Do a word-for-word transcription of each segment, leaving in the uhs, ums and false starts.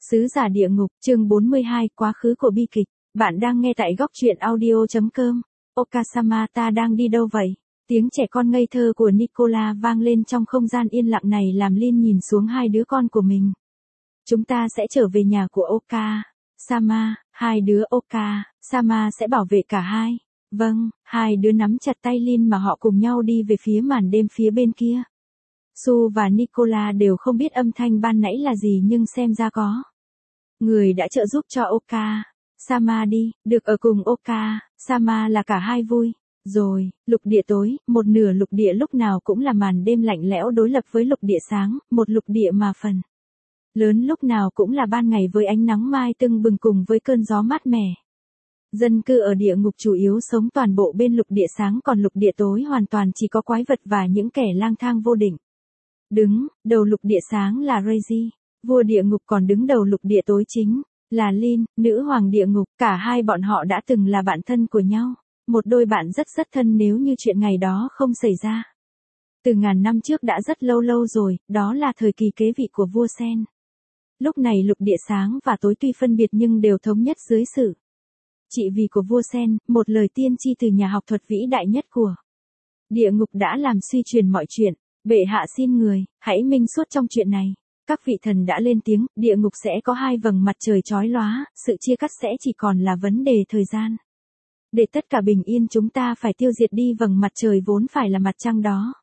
Sứ giả địa ngục, chương bốn mươi hai, quá khứ của bi kịch. Bạn đang nghe tại góc truyện audio.com. Okasama, ta đang đi đâu vậy? Tiếng trẻ con ngây thơ của Nicola vang lên trong không gian yên lặng này làm Lin nhìn xuống hai đứa con của mình. Chúng ta sẽ trở về nhà của Oka. Sama, hai đứa Oka, Sama sẽ bảo vệ cả hai. Vâng, hai đứa nắm chặt tay Lin mà họ cùng nhau đi về phía màn đêm phía bên kia. Su và Nicola đều không biết âm thanh ban nãy là gì nhưng xem ra có người đã trợ giúp cho Oka. Sama đi, được ở cùng Oka, Sama là cả hai vui. Rồi, lục địa tối, một nửa lục địa lúc nào cũng là màn đêm lạnh lẽo đối lập với lục địa sáng, một lục địa mà phần lớn lúc nào cũng là ban ngày với ánh nắng mai tưng bừng cùng với cơn gió mát mẻ. Dân cư ở địa ngục chủ yếu sống toàn bộ bên lục địa sáng còn lục địa tối hoàn toàn chỉ có quái vật và những kẻ lang thang vô định. Đứng, đầu lục địa sáng là Reiji, vua địa ngục còn đứng đầu lục địa tối chính, là Lin, nữ hoàng địa ngục, cả hai bọn họ đã từng là bạn thân của nhau, một đôi bạn rất rất thân nếu như chuyện ngày đó không xảy ra. Từ ngàn năm trước đã rất lâu lâu rồi, đó là thời kỳ kế vị của vua Sen. Lúc này lục địa sáng và tối tuy phân biệt nhưng đều thống nhất dưới sự trị vì của vua Sen, một lời tiên tri từ nhà học thuật vĩ đại nhất của địa ngục đã làm suy truyền mọi chuyện. Bệ hạ xin người, hãy minh suốt trong chuyện này. Các vị thần đã lên tiếng, địa ngục sẽ có hai vầng mặt trời chói lóa, sự chia cắt sẽ chỉ còn là vấn đề thời gian. Để tất cả bình yên chúng ta phải tiêu diệt đi vầng mặt trời vốn phải là mặt trăng đó.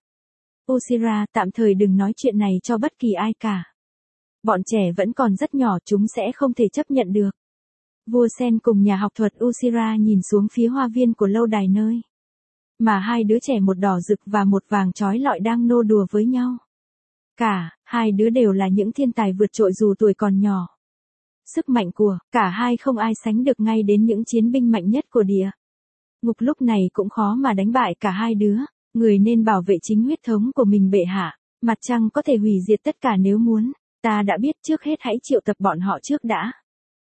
Usira, tạm thời đừng nói chuyện này cho bất kỳ ai cả. Bọn trẻ vẫn còn rất nhỏ chúng sẽ không thể chấp nhận được. Vua Sen cùng nhà học thuật Usira nhìn xuống phía hoa viên của lâu đài nơi mà hai đứa trẻ một đỏ rực và một vàng chói lọi đang nô đùa với nhau. Cả, hai đứa đều là những thiên tài vượt trội dù tuổi còn nhỏ. Sức mạnh của, cả hai không ai sánh được ngay đến những chiến binh mạnh nhất của địa ngục lúc này cũng khó mà đánh bại cả hai đứa, người nên bảo vệ chính huyết thống của mình bệ hạ, mặt trăng có thể hủy diệt tất cả nếu muốn, ta đã biết trước hết hãy triệu tập bọn họ trước đã.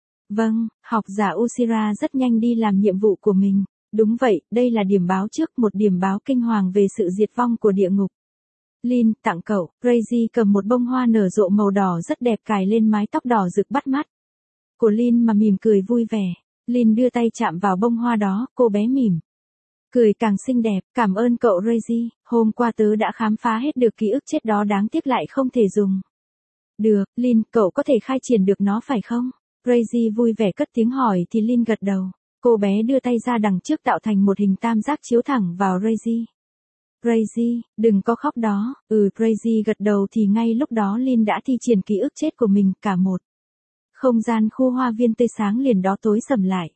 Vâng, học giả Usira rất nhanh đi làm nhiệm vụ của mình. Đúng vậy, đây là điểm báo trước, một điểm báo kinh hoàng về sự diệt vong của địa ngục. Lin, tặng cậu, Reiji cầm một bông hoa nở rộ màu đỏ rất đẹp cài lên mái tóc đỏ rực bắt mắt của Lin mà mỉm cười vui vẻ. Lin đưa tay chạm vào bông hoa đó, cô bé mỉm cười càng xinh đẹp, cảm ơn cậu Reiji, hôm qua tớ đã khám phá hết được ký ức chết đó đáng tiếc lại không thể dùng được. Lin, cậu có thể khai triển được nó phải không? Reiji vui vẻ cất tiếng hỏi thì Lin gật đầu. Cô bé đưa tay ra đằng trước tạo thành một hình tam giác chiếu thẳng vào Reiji. Reiji, đừng có khóc đó. Ừ, Reiji gật đầu thì ngay lúc đó Lin đã thi triển ký ức chết của mình, cả một không gian khu hoa viên tươi sáng liền đó tối sầm lại.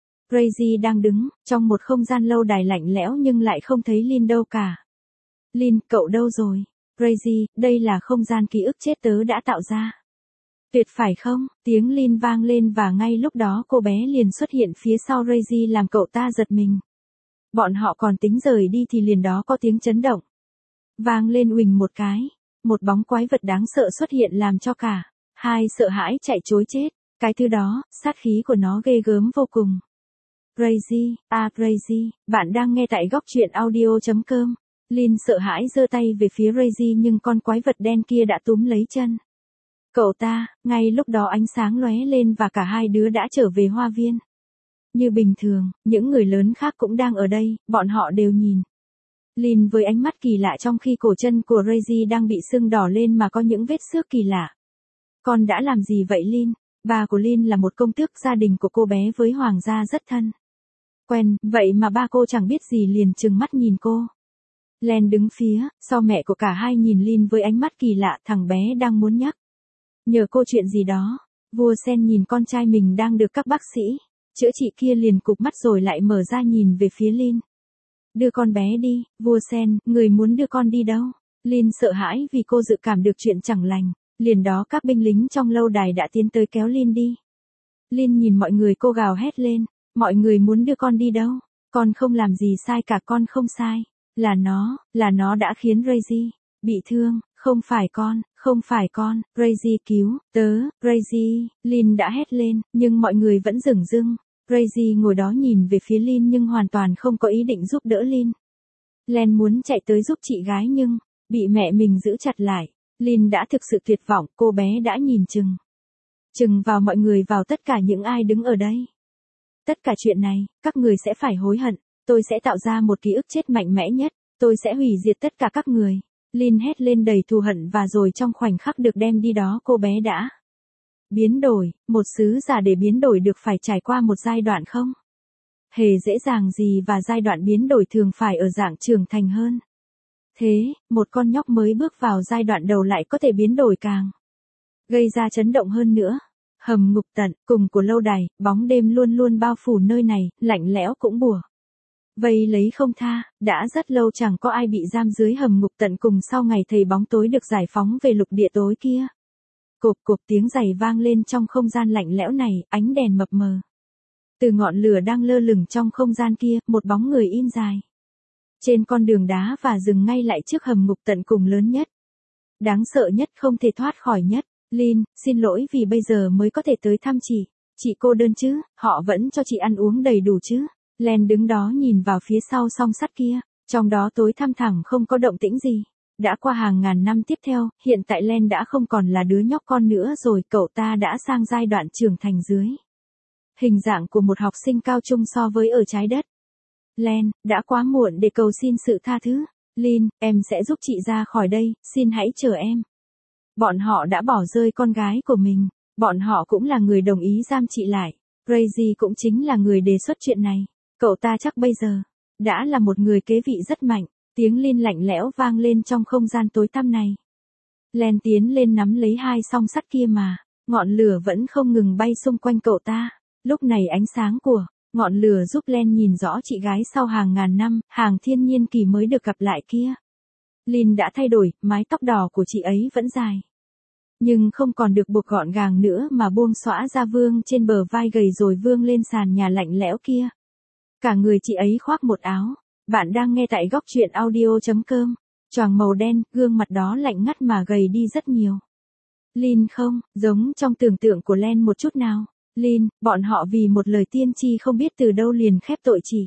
Reiji đang đứng trong một không gian lâu đài lạnh lẽo nhưng lại không thấy Lin đâu cả. Lin, cậu đâu rồi? Reiji, đây là không gian ký ức chết tớ đã tạo ra. Tuyệt phải không? Tiếng Lin vang lên và ngay lúc đó cô bé liền xuất hiện phía sau Reiji làm cậu ta giật mình. Bọn họ còn tính rời đi thì liền đó có tiếng chấn động vang lên uỳnh một cái. Một bóng quái vật đáng sợ xuất hiện làm cho cả hai sợ hãi chạy trối chết. Cái thứ đó, sát khí của nó ghê gớm vô cùng. Reiji, à Reiji, bạn đang nghe tại góc truyện audio.com. Lin sợ hãi giơ tay về phía Reiji nhưng con quái vật đen kia đã túm lấy chân cậu ta. Ngay lúc đó ánh sáng lóe lên và cả hai đứa đã trở về hoa viên. Như bình thường, những người lớn khác cũng đang ở đây, bọn họ đều nhìn Lin với ánh mắt kỳ lạ trong khi cổ chân của Reiji đang bị sưng đỏ lên mà có những vết xước kỳ lạ. Con đã làm gì vậy Lin? Ba của Lin là một công tước, gia đình của cô bé với hoàng gia rất thân quen, vậy mà ba cô chẳng biết gì liền trừng mắt nhìn cô. Len đứng phía sau mẹ của cả hai nhìn Lin với ánh mắt kỳ lạ, thằng bé đang muốn nhắc nhờ cô chuyện gì đó. Vua Sen nhìn con trai mình đang được các bác sĩ chữa trị kia liền cụp mắt rồi lại mở ra nhìn về phía Lin. Đưa con bé đi, vua Sen, người muốn đưa con đi đâu? Lin sợ hãi vì cô dự cảm được chuyện chẳng lành. Liền đó các binh lính trong lâu đài đã tiến tới kéo Lin đi. Lin nhìn mọi người cô gào hét lên. Mọi người muốn đưa con đi đâu? Con không làm gì sai cả, con không sai. Là nó, là nó đã khiến Reiji bị thương. Không phải con, không phải con, Reiji cứu, tớ, Reiji, Lin đã hét lên, nhưng mọi người vẫn dửng dưng. Reiji ngồi đó nhìn về phía Lin nhưng hoàn toàn không có ý định giúp đỡ Lin. Len muốn chạy tới giúp chị gái nhưng bị mẹ mình giữ chặt lại. Lin đã thực sự tuyệt vọng, cô bé đã nhìn chừng Chừng vào mọi người, vào tất cả những ai đứng ở đây. Tất cả chuyện này, các người sẽ phải hối hận. Tôi sẽ tạo ra một ký ức chết mạnh mẽ nhất. Tôi sẽ hủy diệt tất cả các người. Lin hét lên đầy thù hận và rồi trong khoảnh khắc được đem đi đó cô bé đã biến đổi. Một sứ giả để biến đổi được phải trải qua một giai đoạn không hề dễ dàng gì, và giai đoạn biến đổi thường phải ở dạng trưởng thành hơn. Thế, một con nhóc mới bước vào giai đoạn đầu lại có thể biến đổi càng gây ra chấn động hơn nữa. Hầm ngục tận cùng của lâu đài, bóng đêm luôn luôn bao phủ nơi này, lạnh lẽo cũng bủa vây lấy không tha. Đã rất lâu chẳng có ai bị giam dưới hầm ngục tận cùng sau ngày thầy bóng tối được giải phóng về lục địa tối kia. Cộp cộp tiếng giày vang lên trong không gian lạnh lẽo này, ánh đèn mập mờ. Từ ngọn lửa đang lơ lửng trong không gian kia, một bóng người in dài trên con đường đá và dừng ngay lại trước hầm ngục tận cùng lớn nhất. Đáng sợ nhất, không thể thoát khỏi nhất. Lin, xin lỗi vì bây giờ mới có thể tới thăm chị. Chị cô đơn chứ, họ vẫn cho chị ăn uống đầy đủ chứ. Len đứng đó nhìn vào phía sau song sắt kia, trong đó tối thăm thẳm không có động tĩnh gì. Đã qua hàng ngàn năm tiếp theo, hiện tại Len đã không còn là đứa nhóc con nữa rồi, cậu ta đã sang giai đoạn trưởng thành dưới hình dạng của một học sinh cao trung so với ở trái đất. Len, đã quá muộn để cầu xin sự tha thứ. Lin, em sẽ giúp chị ra khỏi đây, xin hãy chờ em. Bọn họ đã bỏ rơi con gái của mình. Bọn họ cũng là người đồng ý giam chị lại. Crazy cũng chính là người đề xuất chuyện này. Cậu ta chắc bây giờ đã là một người kế vị rất mạnh. Tiếng Lin lạnh lẽo vang lên trong không gian tối tăm này. Len tiến lên nắm lấy hai song sắt kia mà. Ngọn lửa vẫn không ngừng bay xung quanh cậu ta. Lúc này ánh sáng của ngọn lửa giúp Len nhìn rõ chị gái sau hàng ngàn năm, hàng thiên nhiên kỳ mới được gặp lại kia. Lin đã thay đổi, mái tóc đỏ của chị ấy vẫn dài. Nhưng không còn được buộc gọn gàng nữa mà buông xõa ra vương trên bờ vai gầy rồi vương lên sàn nhà lạnh lẽo kia. Cả người chị ấy khoác một áo. Bạn đang nghe tại góc truyện audio chấm com. Choàng màu đen, gương mặt đó lạnh ngắt mà gầy đi rất nhiều. Lin không, giống trong tưởng tượng của Len một chút nào. Lin, bọn họ vì một lời tiên tri không biết từ đâu liền khép tội chị.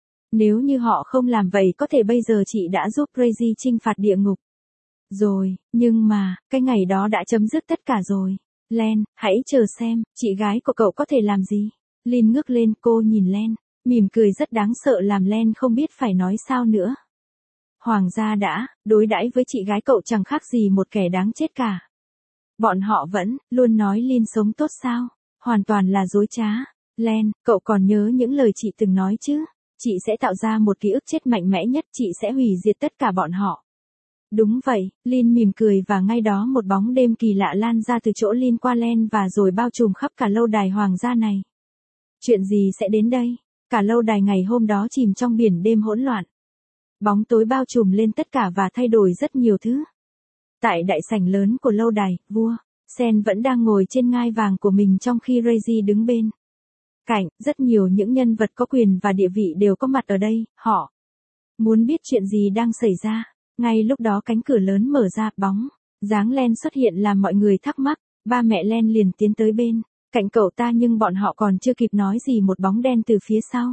Nếu như họ không làm vậy có thể bây giờ chị đã giúp Crazy chinh phạt địa ngục. Rồi, nhưng mà, cái ngày đó đã chấm dứt tất cả rồi. Len, hãy chờ xem, chị gái của cậu có thể làm gì. Lin ngước lên, cô nhìn Len, mỉm cười rất đáng sợ làm Len không biết phải nói sao nữa. Hoàng gia đã, đối đãi với chị gái cậu chẳng khác gì một kẻ đáng chết cả. Bọn họ vẫn, luôn nói Lin sống tốt sao. Hoàn toàn là dối trá. Len, cậu còn nhớ những lời chị từng nói chứ? Chị sẽ tạo ra một ký ức chết mạnh mẽ nhất, chị sẽ hủy diệt tất cả bọn họ. Đúng vậy, Lin mỉm cười và ngay đó một bóng đêm kỳ lạ lan ra từ chỗ Lin qua Len và rồi bao trùm khắp cả lâu đài hoàng gia này. Chuyện gì sẽ đến đây? Cả lâu đài ngày hôm đó chìm trong biển đêm hỗn loạn. Bóng tối bao trùm lên tất cả và thay đổi rất nhiều thứ. Tại đại sảnh lớn của lâu đài, vua Sen vẫn đang ngồi trên ngai vàng của mình trong khi Crazy đứng bên cạnh. Rất nhiều những nhân vật có quyền và địa vị đều có mặt ở đây, họ muốn biết chuyện gì đang xảy ra. Ngay lúc đó cánh cửa lớn mở ra, bóng dáng Len xuất hiện làm mọi người thắc mắc. Ba mẹ Len liền tiến tới bên cạnh cậu ta nhưng bọn họ còn chưa kịp nói gì một bóng đen từ phía sau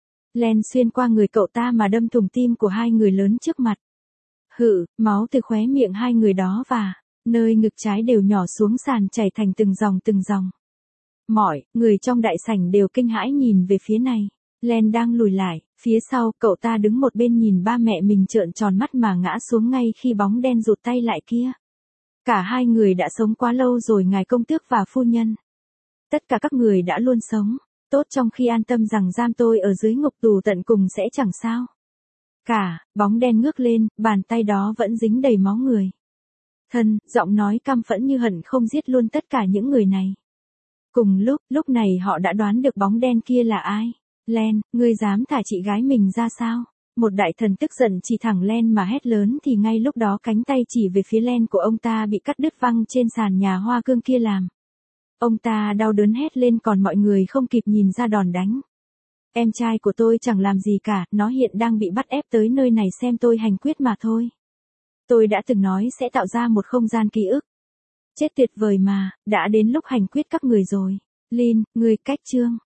Len xuyên qua người cậu ta mà đâm thủng tim của hai người lớn trước mặt. Hự, máu từ khóe miệng hai người đó và nơi ngực trái đều nhỏ xuống sàn chảy thành từng dòng từng dòng. Mọi người trong đại sảnh đều kinh hãi nhìn về phía này. Len đang lùi lại, phía sau, cậu ta đứng một bên nhìn ba mẹ mình trợn tròn mắt mà ngã xuống ngay khi bóng đen rụt tay lại kia. Cả hai người đã sống quá lâu rồi ngài công tước và phu nhân. Tất cả các người đã luôn sống tốt trong khi an tâm rằng giam tôi ở dưới ngục tù tận cùng sẽ chẳng sao cả. Bóng đen ngước lên, bàn tay đó vẫn dính đầy máu người. Thân, giọng nói căm phẫn như hận không giết luôn tất cả những người này. Cùng lúc, lúc này họ đã đoán được bóng đen kia là ai. Len, ngươi dám thả chị gái mình ra sao? Một đại thần tức giận chỉ thẳng Len mà hét lớn thì ngay lúc đó cánh tay chỉ về phía Len của ông ta bị cắt đứt văng trên sàn nhà hoa cương kia làm. Ông ta đau đớn hét lên còn mọi người không kịp nhìn ra đòn đánh. Em trai của tôi chẳng làm gì cả, nó hiện đang bị bắt ép tới nơi này xem tôi hành quyết mà thôi. Tôi đã từng nói sẽ tạo ra một không gian ký ức. Chết tuyệt vời mà, đã đến lúc hành quyết các người rồi. Lin, ngươi cách chương.